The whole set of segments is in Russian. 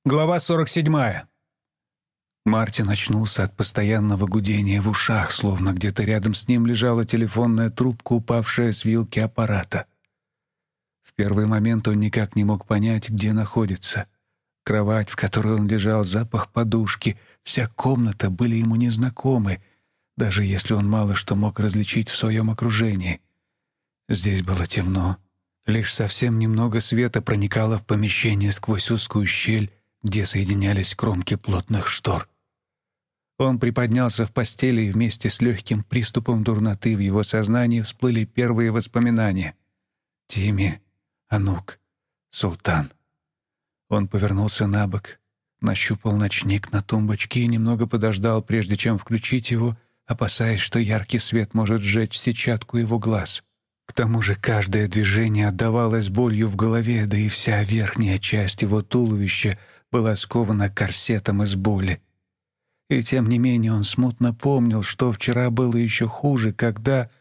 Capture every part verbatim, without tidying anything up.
Глава сорок седьмая. Мартин очнулся от постоянного гудения в ушах, словно где-то рядом с ним лежала телефонная трубка, упавшая с вилки аппарата. В первый момент он никак не мог понять, где находится. Кровать, в которой он лежал, запах подушки, вся комната были ему незнакомы, даже если он мало что мог различить в своем окружении. Здесь было темно. Лишь совсем немного света проникало в помещение сквозь узкую щель, где соединялись кромки плотных штор. Он приподнялся в постели, и вместе с легким приступом дурноты в его сознании всплыли первые воспоминания. Тимми, Анук, Султан. Он повернулся на бок, нащупал ночник на тумбочке и немного подождал, прежде чем включить его, опасаясь, что яркий свет может сжечь сетчатку его глаз. К тому же каждое движение отдавалось болью в голове, да и вся верхняя часть его туловища была скована корсетом из боли. И тем не менее он смутно помнил, что вчера было еще хуже, когда...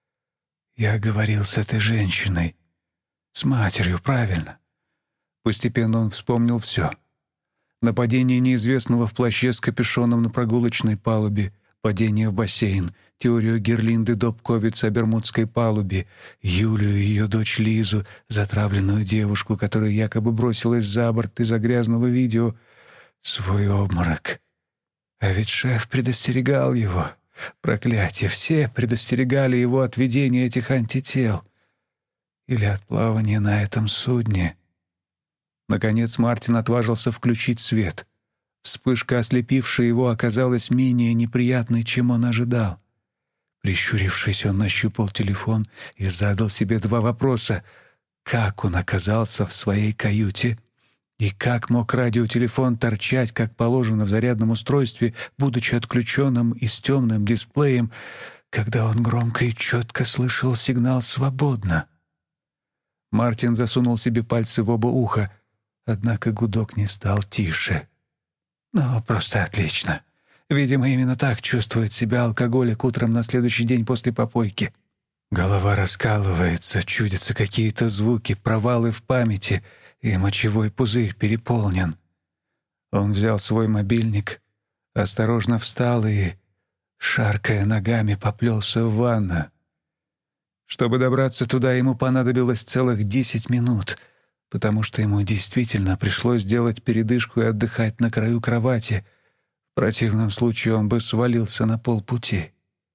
Я говорил с этой женщиной. С матерью, правильно. Постепенно он вспомнил все. Нападение неизвестного в плаще с капюшоном на прогулочной палубе, падение в бассейн, теорию Герлинды Добковиц о Бермудской палубе, Юлию и ее дочь Лизу, затравленную девушку, которая якобы бросилась за борт из-за грязного видео, свой обморок. А ведь шеф предостерегал его. Проклятие, все предостерегали его от ведения этих антител. Или от плавания на этом судне. Наконец Мартин отважился включить свет. Вспышка, ослепившая его, оказалась менее неприятной, чем он ожидал. Прищурившись, он нащупал телефон и задал себе два вопроса. Как он оказался в своей каюте? И как мог радиотелефон торчать, как положено в зарядном устройстве, будучи отключенным и с темным дисплеем, когда он громко и четко слышал сигнал «свободно»? Мартин засунул себе пальцы в оба уха, однако гудок не стал тише. Ну, просто отлично. Видимо, именно так чувствует себя алкоголик утром на следующий день после попойки. Голова раскалывается, чудятся какие-то звуки, провалы в памяти, и мочевой пузырь переполнен. Он взял свой мобильник, осторожно встал и, шаркая ногами, поплелся в ванну. Чтобы добраться туда, ему понадобилось целых десять минут, потому что ему действительно пришлось сделать передышку и отдыхать на краю кровати. В противном случае он бы свалился на полпути.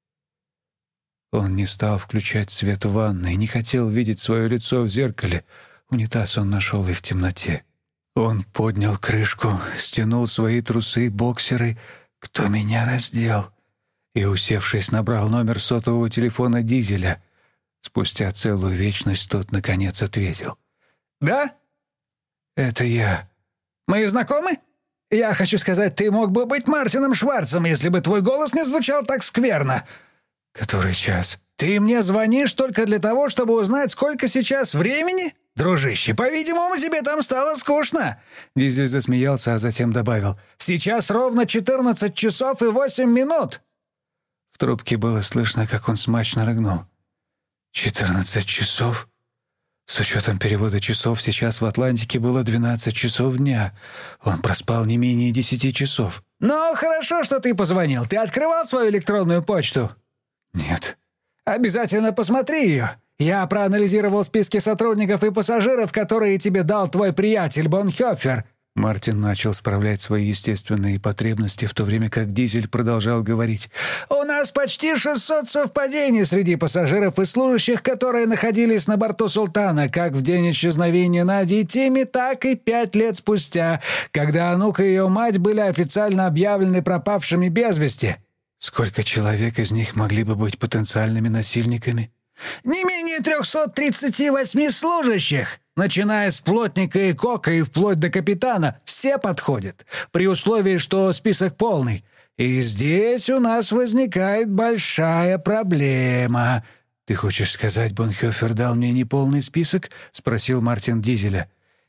Он не стал включать свет в ванной, не хотел видеть свое лицо в зеркале. Унитаз он нашел и в темноте. Он поднял крышку, стянул свои трусы, боксеры. «Кто меня раздел?» И, усевшись, набрал номер сотового телефона Дизеля. Спустя целую вечность тот, наконец, ответил. «Да? Это я. Мы знакомы? Я хочу сказать, ты мог бы быть Мартином Шварцем, если бы твой голос не звучал так скверно». «Который час?» «Ты мне звонишь только для того, чтобы узнать, сколько сейчас времени? Дружище, по-видимому, тебе там стало скучно». Дизель засмеялся, а затем добавил. «Сейчас ровно четырнадцать часов и восемь минут». В трубке было слышно, как он смачно рыгнул. «Четырнадцать часов?» С учетом перевода часов сейчас в Атлантике было двенадцать часов дня. Он проспал не менее десяти часов. «Ну, хорошо, что ты позвонил. Ты открывал свою электронную почту?» «Нет». «Обязательно посмотри ее. Я проанализировал списки сотрудников и пассажиров, которые тебе дал твой приятель Бонхёфер». Мартин начал справлять свои естественные потребности, в то время как Дизель продолжал говорить. «У нас почти шестьсот совпадений среди пассажиров и служащих, которые находились на борту «Султана», как в день исчезновения Нади и Тимми, так и пять лет спустя, когда Анук и ее мать были официально объявлены пропавшими без вести». «Сколько человек из них могли бы быть потенциальными насильниками?» «Не менее трехсот тридцати восьми служащих, начиная с плотника и кока и вплоть до капитана. Все подходят, при условии, что список полный. И здесь у нас возникает большая проблема». «Ты хочешь сказать, Бонхёфер дал мне неполный список?» — спросил Мартин Дизеля.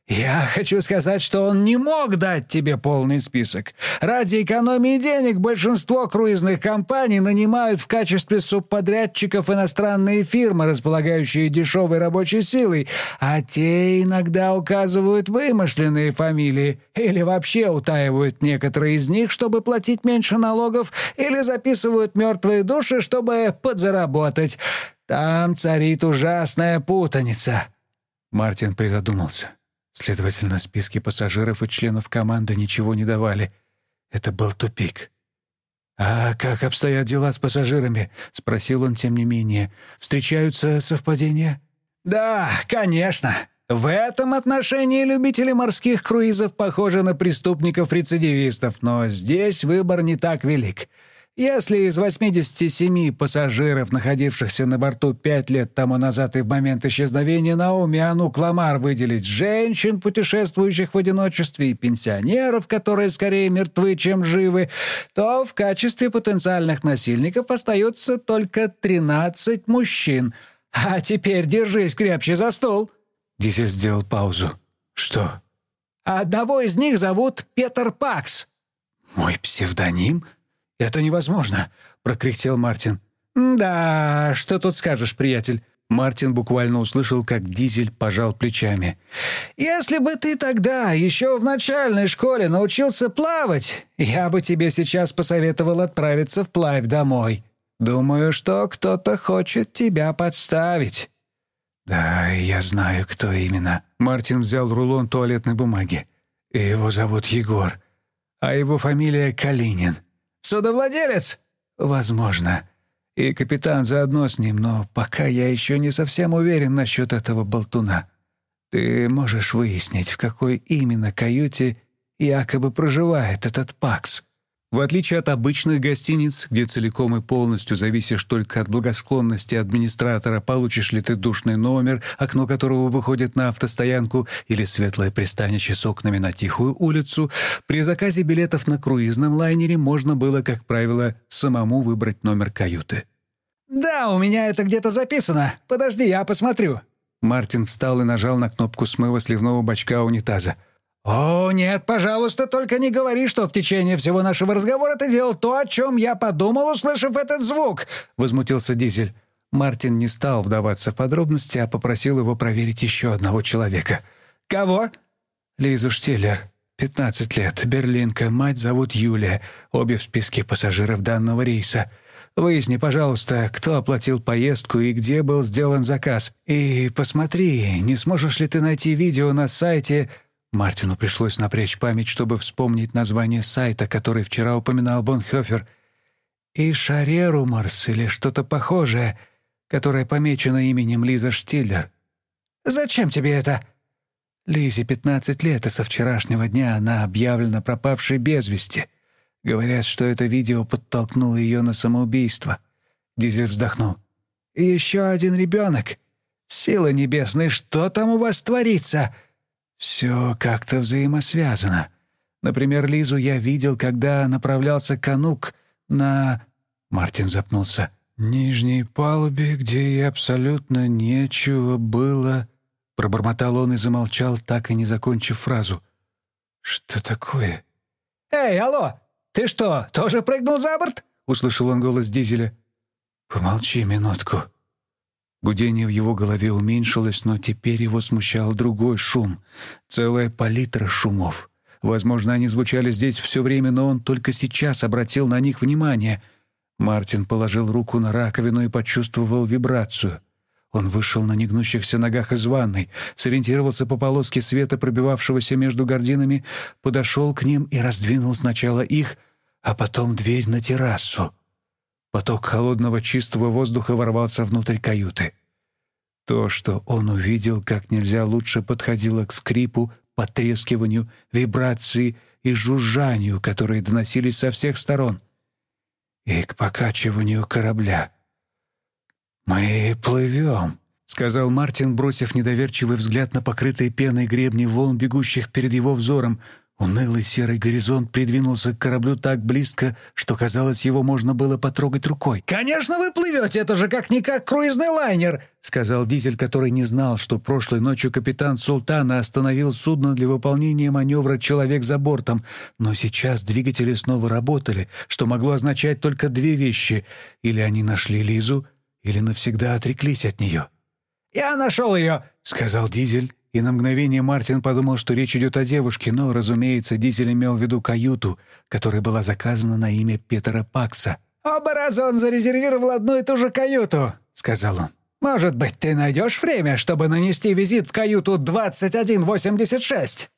«Я хочу сказать, что он не мог дать тебе полный список. Ради экономии денег большинство круизных компаний нанимают в качестве субподрядчиков иностранные фирмы, располагающие дешевой рабочей силой, а те иногда указывают вымышленные фамилии или вообще утаивают некоторые из них, чтобы платить меньше налогов, или записывают мертвые души, чтобы подзаработать. Там царит ужасная путаница». Мартин призадумался. Следовательно, списки пассажиров и членов команды ничего не давали. Это был тупик. «А как обстоят дела с пассажирами?» — спросил он тем не менее. «Встречаются совпадения?» «Да, конечно. В этом отношении любители морских круизов похожи на преступников-рецидивистов, но здесь выбор не так велик. Если из восьмидесяти семи пассажиров, находившихся на борту пять лет тому назад и в момент исчезновения Наоми Анук Ламар, выделить женщин, путешествующих в одиночестве, и пенсионеров, которые скорее мертвы, чем живы, то в качестве потенциальных насильников остается только тринадцать мужчин. А теперь держись крепче за стол». Дизель сделал паузу. «Что?» «Одного из них зовут Петер Пакс». «Мой псевдоним?» «Это невозможно!» — прокряхтел Мартин. «Да, что тут скажешь, приятель?» Мартин буквально услышал, как Дизель пожал плечами. «Если бы ты тогда, еще в начальной школе, научился плавать, я бы тебе сейчас посоветовал отправиться вплавь домой. Думаю, что кто-то хочет тебя подставить». «Да, я знаю, кто именно». Мартин взял рулон туалетной бумаги. «Его зовут Егор, а его фамилия Калинин». «Судовладелец?» «Возможно. И капитан заодно с ним, но пока я еще не совсем уверен насчет этого болтуна. Ты можешь выяснить, в какой именно каюте якобы проживает этот Пакс?» В отличие от обычных гостиниц, где целиком и полностью зависишь только от благосклонности администратора, получишь ли ты душный номер, окно которого выходит на автостоянку, или светлое пристанище с окнами на тихую улицу, при заказе билетов на круизном лайнере можно было, как правило, самому выбрать номер каюты. «Да, у меня это где-то записано. Подожди, я посмотрю». Мартин встал и нажал на кнопку смыва сливного бачка унитаза. «О, нет, пожалуйста, только не говори, что в течение всего нашего разговора ты делал то, о чем я подумал, услышав этот звук!» — возмутился Дизель. Мартин не стал вдаваться в подробности, а попросил его проверить еще одного человека. «Кого?» «Лизу Штиллер. пятнадцать лет. Берлинка. Мать зовут Юлия. Обе в списке пассажиров данного рейса. Выясни, пожалуйста, кто оплатил поездку и где был сделан заказ. И посмотри, не сможешь ли ты найти видео на сайте...» Мартину пришлось напрячь память, чтобы вспомнить название сайта, который вчера упоминал Бонхёфер. И Шареруморс или что-то похожее, которое помечено именем Лиза Штиллер. «Зачем тебе это?» Лизе пятнадцать лет, и со вчерашнего дня она объявлена пропавшей без вести. Говорят, что это видео подтолкнуло ее на самоубийство. Дизель вздохнул. «И еще один ребенок. Сила небесная, что там у вас творится?» «Все как-то взаимосвязано. Например, Лизу я видел, когда направлялся к Анук на...» Мартин запнулся. «Нижней палубе, где и абсолютно нечего было...» Пробормотал он и замолчал, так и не закончив фразу. «Что такое?» «Эй, алло! Ты что, тоже прыгнул за борт?» — услышал он голос Дизеля. «Помолчи минутку». Гудение в его голове уменьшилось, но теперь его смущал другой шум. Целая палитра шумов. Возможно, они звучали здесь все время, но он только сейчас обратил на них внимание. Мартин положил руку на раковину и почувствовал вибрацию. Он вышел на негнущихся ногах из ванной, сориентировался по полоске света, пробивавшегося между гардинами, подошел к ним и раздвинул сначала их, а потом дверь на террасу. Поток холодного чистого воздуха ворвался внутрь каюты. То, что он увидел, как нельзя лучше подходило к скрипу, потрескиванию, вибрации и жужжанию, которые доносились со всех сторон, и к покачиванию корабля. «Мы плывем», — сказал Мартин, бросив недоверчивый взгляд на покрытые пеной гребни волн, бегущих перед его взором. Унылый серый горизонт придвинулся к кораблю так близко, что, казалось, его можно было потрогать рукой. «Конечно вы плывете, это же как-никак круизный лайнер», — сказал Дизель, который не знал, что прошлой ночью капитан Султана остановил судно для выполнения маневра «Человек за бортом», но сейчас двигатели снова работали, что могло означать только две вещи: или они нашли Лизу, или навсегда отреклись от нее. «Я нашел ее», — сказал Дизель. И на мгновение Мартин подумал, что речь идет о девушке, но, разумеется, Дизель имел в виду каюту, которая была заказана на имя Петера Пакса. «Оба раза он зарезервировал одну и ту же каюту», — сказал он. «Может быть, ты найдешь время, чтобы нанести визит в каюту двадцать один восемьдесят шесть?»